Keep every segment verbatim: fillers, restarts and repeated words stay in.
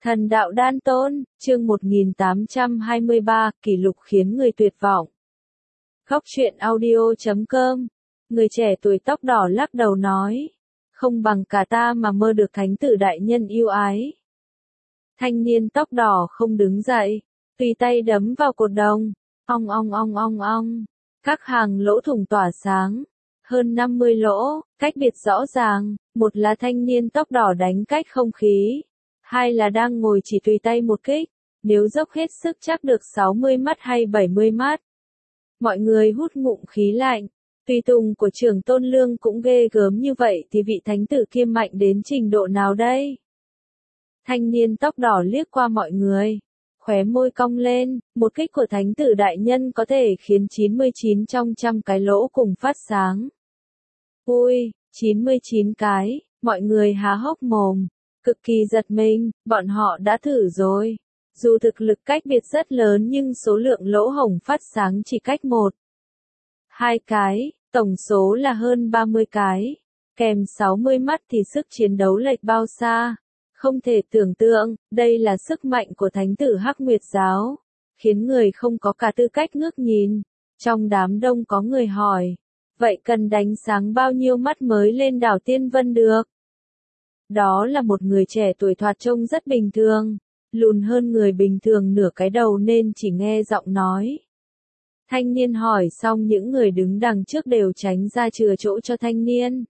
Thần đạo đan tôn, chương một nghìn tám trăm hai mươi ba, kỷ lục khiến người tuyệt vọng. Góc truyện audio chấm com, người trẻ tuổi tóc đỏ lắc đầu nói, không bằng cả ta mà mơ được thánh tử đại nhân yêu ái. Thanh niên tóc đỏ không đứng dậy, tùy tay đấm vào cột đồng, ong ong ong ong ong, các hàng lỗ thủng tỏa sáng, hơn năm mươi lỗ, cách biệt rõ ràng, một là thanh niên tóc đỏ đánh cách không khí. Hai là đang ngồi chỉ tùy tay một kích, nếu dốc hết sức chắc được sáu mươi mắt hay bảy mươi mắt. Mọi người hút ngụm khí lạnh, tùy tùng của trưởng Tôn Lương cũng ghê gớm như vậy thì vị thánh tử kia mạnh đến trình độ nào đây? Thanh niên tóc đỏ liếc qua mọi người, khóe môi cong lên, một kích của thánh tử đại nhân có thể khiến chín mươi chín trong trăm cái lỗ cùng phát sáng. Ui, chín mươi chín cái, mọi người há hốc mồm. Cực kỳ giật mình, bọn họ đã thử rồi. Dù thực lực cách biệt rất lớn nhưng số lượng lỗ hổng phát sáng chỉ cách một. Hai cái, tổng số là hơn ba mươi cái. Kèm sáu mươi mắt thì sức chiến đấu lệch bao xa. Không thể tưởng tượng, đây là sức mạnh của thánh tử Hắc Nguyệt Giáo. Khiến người không có cả tư cách ngước nhìn. Trong đám đông có người hỏi. Vậy cần đánh sáng bao nhiêu mắt mới lên đảo Tiên Vân được? Đó là một người trẻ tuổi thoạt trông rất bình thường, lùn hơn người bình thường nửa cái đầu nên chỉ nghe giọng nói. Thanh niên hỏi xong những người đứng đằng trước đều tránh ra chừa chỗ cho thanh niên.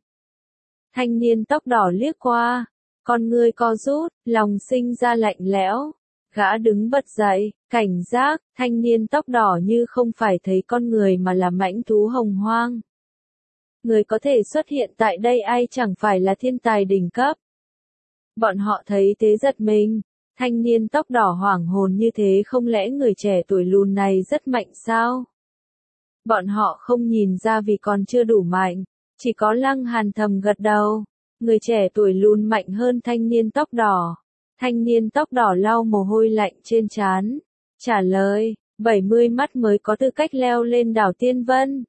Thanh niên tóc đỏ liếc qua, con ngươi co rút, lòng sinh ra lạnh lẽo. Gã đứng bật dậy, cảnh giác, thanh niên tóc đỏ như không phải thấy con người mà là mãnh thú hồng hoang. Người có thể xuất hiện tại đây ai chẳng phải là thiên tài đỉnh cấp. Bọn họ thấy thế giật mình, thanh niên tóc đỏ hoảng hồn như thế không lẽ người trẻ tuổi lùn này rất mạnh sao? Bọn họ không nhìn ra vì còn chưa đủ mạnh, chỉ có Lăng Hàn thầm gật đầu, người trẻ tuổi lùn mạnh hơn thanh niên tóc đỏ. Thanh niên tóc đỏ lau mồ hôi lạnh trên trán, trả lời, bảy mươi mắt mới có tư cách leo lên đảo Tiên Vân.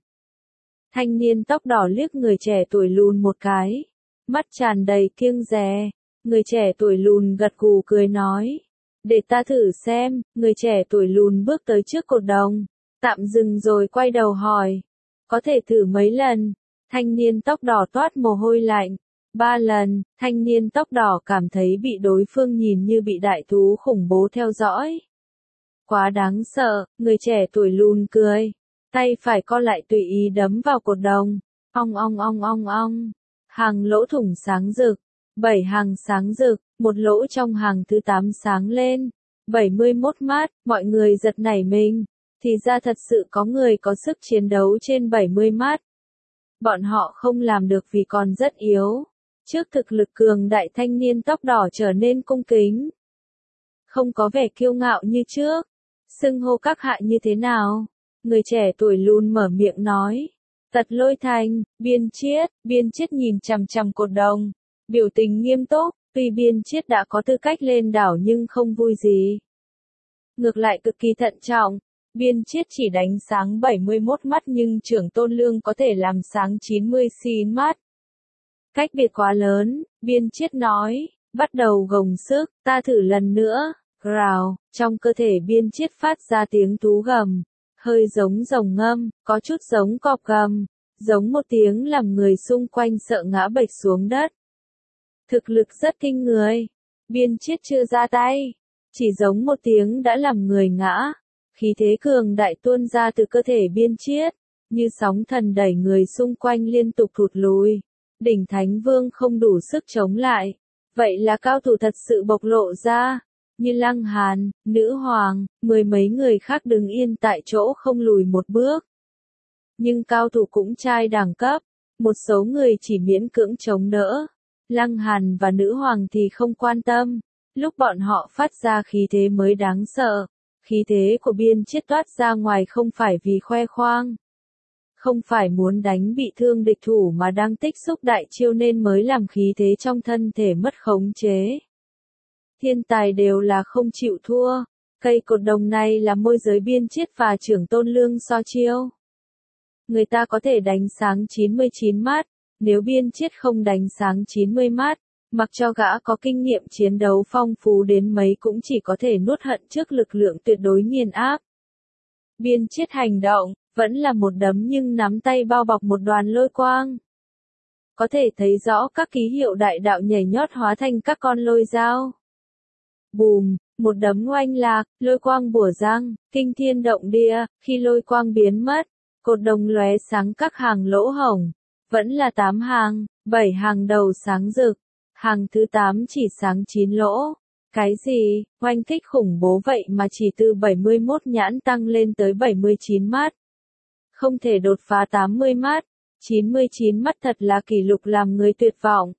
Thanh niên tóc đỏ liếc người trẻ tuổi lùn một cái, mắt tràn đầy kiêng dè. Người trẻ tuổi lùn gật gù cười nói, để ta thử xem. Người trẻ tuổi lùn bước tới trước cột đồng, tạm dừng rồi quay đầu hỏi, có thể thử mấy lần? Thanh niên tóc đỏ toát mồ hôi lạnh, ba lần. Thanh niên tóc đỏ cảm thấy bị đối phương nhìn như bị đại thú khủng bố theo dõi. Quá đáng sợ, người trẻ tuổi lùn cười, tay phải co lại tùy ý đấm vào cột đồng, ong ong ong ong ong, hàng lỗ thủng sáng rực. Bảy hàng sáng rực, một lỗ trong hàng thứ tám sáng lên, bảy mươi mốt mắt, mọi người giật nảy mình, thì ra thật sự có người có sức chiến đấu trên bảy mươi mắt. Bọn họ không làm được vì còn rất yếu. Trước thực lực cường đại thanh niên tóc đỏ trở nên cung kính. Không có vẻ kiêu ngạo như trước. Xưng hô các hạ như thế nào? Người trẻ tuổi lùn mở miệng nói. Tật Lôi Thành, Biên Chiết, Biên Chiết nhìn chằm chằm cột đồng. Biểu tình nghiêm túc, tuy Biên Chiết đã có tư cách lên đảo nhưng không vui gì. Ngược lại cực kỳ thận trọng, Biên Chiết chỉ đánh sáng bảy mươi mốt mắt nhưng trưởng Tôn Lương có thể làm sáng chín mươi chín mắt. Cách biệt quá lớn, Biên Chiết nói, bắt đầu gồng sức, ta thử lần nữa, rào, trong cơ thể Biên Chiết phát ra tiếng thú gầm, hơi giống rồng ngâm, có chút giống cọp gầm, giống một tiếng làm người xung quanh sợ ngã bệch xuống đất. Thực lực rất kinh người. Biên Chiết chưa ra tay, chỉ giống một tiếng đã làm người ngã. Khí thế cường đại tuôn ra từ cơ thể Biên Chiết, như sóng thần đẩy người xung quanh liên tục thụt lùi. Đỉnh Thánh Vương không đủ sức chống lại. Vậy là cao thủ thật sự bộc lộ ra. Như Lăng Hàn, Nữ Hoàng, mười mấy người khác đứng yên tại chỗ không lùi một bước. Nhưng cao thủ cũng trai đẳng cấp. Một số người chỉ miễn cưỡng chống đỡ. Lăng Hàn và Nữ Hoàng thì không quan tâm, lúc bọn họ phát ra khí thế mới đáng sợ. Khí thế của Biên Chiết toát ra ngoài không phải vì khoe khoang, không phải muốn đánh bị thương địch thủ mà đang tích xúc đại chiêu nên mới làm khí thế trong thân thể mất khống chế. Thiên tài đều là không chịu thua, cây cột đồng này là môi giới Biên Chiết và trưởng Tôn Lương so chiêu. Người ta có thể đánh sáng chín mươi chín mắt. Nếu Biên Chiết không đánh sáng chín mươi mắt, Mặc cho gã có kinh nghiệm chiến đấu phong phú đến mấy cũng chỉ có thể nuốt hận trước lực lượng tuyệt đối nghiền áp. Biên Chiết hành động, vẫn là một đấm nhưng nắm tay bao bọc một đoàn lôi quang. Có thể thấy rõ các ký hiệu đại đạo nhảy nhót hóa thành các con lôi dao. Bùm, một đấm oanh lạc, lôi quang bủa giang, kinh thiên động địa, khi lôi quang biến mất, cột đồng lóe sáng các hàng lỗ hổng, vẫn là tám hàng, bảy hàng đầu sáng rực, hàng thứ tám chỉ sáng chín lỗ. Cái gì, oanh kích khủng bố vậy mà chỉ từ bảy mươi mốt nhãn tăng lên tới bảy mươi chín mắt. Không thể đột phá tám mươi mắt, chín mươi chín mắt thật là kỷ lục làm người tuyệt vọng.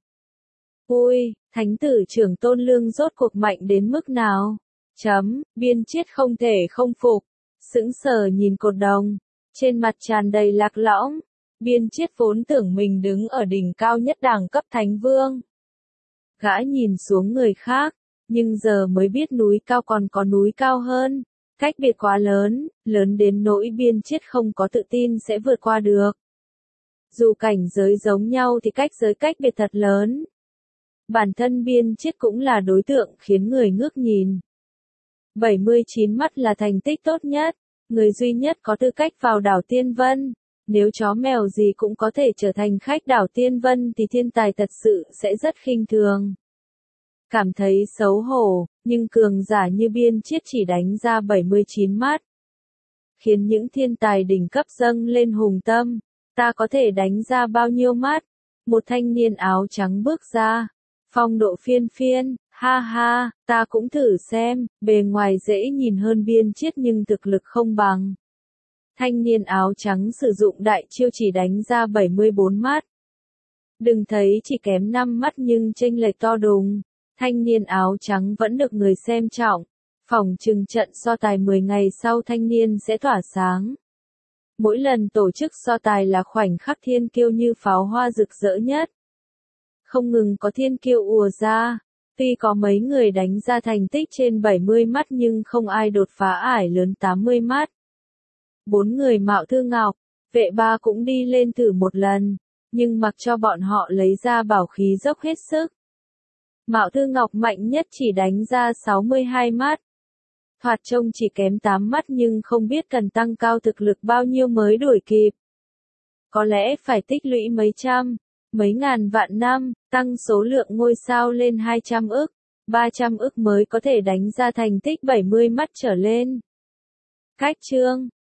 Ui, thánh tử trưởng Tôn Lương rốt cuộc mạnh đến mức nào? Chấm, Biên Chiết không thể không phục, sững sờ nhìn cột đồng, trên mặt tràn đầy lạc lõng. Biên Chiết vốn tưởng mình đứng ở đỉnh cao nhất đẳng cấp thánh vương. Gã nhìn xuống người khác, nhưng giờ mới biết núi cao còn có núi cao hơn, cách biệt quá lớn, lớn đến nỗi Biên Chiết không có tự tin sẽ vượt qua được. Dù cảnh giới giống nhau thì cách giới cách biệt thật lớn. Bản thân Biên Chiết cũng là đối tượng khiến người ngước nhìn. bảy mươi chín mắt là thành tích tốt nhất, người duy nhất có tư cách vào đảo Tiên Vân. Nếu chó mèo gì cũng có thể trở thành khách đảo Tiên Vân thì thiên tài thật sự sẽ rất khinh thường. Cảm thấy xấu hổ, nhưng cường giả như Biên Chiết chỉ đánh ra bảy mươi chín mắt. Khiến những thiên tài đỉnh cấp dâng lên hùng tâm, ta có thể đánh ra bao nhiêu mắt? Một thanh niên áo trắng bước ra, phong độ phiên phiên, ha ha, ta cũng thử xem, bề ngoài dễ nhìn hơn Biên Chiết nhưng thực lực không bằng. Thanh niên áo trắng sử dụng đại chiêu chỉ đánh ra bảy mươi bốn mắt. Đừng thấy chỉ kém năm mắt nhưng chênh lệch to đùng. Thanh niên áo trắng vẫn được người xem trọng. Phỏng chừng trận so tài mười ngày sau thanh niên sẽ tỏa sáng. Mỗi lần tổ chức so tài là khoảnh khắc thiên kiêu như pháo hoa rực rỡ nhất. Không ngừng có thiên kiêu ùa ra. Tuy có mấy người đánh ra thành tích trên bảy mươi mắt nhưng không ai đột phá ải lớn tám mươi mắt. Bốn người Mạo Thư Ngọc, Vệ Ba cũng đi lên thử một lần, nhưng mặc cho bọn họ lấy ra bảo khí dốc hết sức. Mạo Thư Ngọc mạnh nhất chỉ đánh ra sáu mươi hai mắt. Thoạt trông chỉ kém tám mắt nhưng không biết cần tăng cao thực lực bao nhiêu mới đuổi kịp. Có lẽ phải tích lũy mấy trăm, mấy ngàn vạn năm, tăng số lượng ngôi sao lên hai trăm ức, ba trăm ức mới có thể đánh ra thành tích bảy mươi mắt trở lên. Cách chương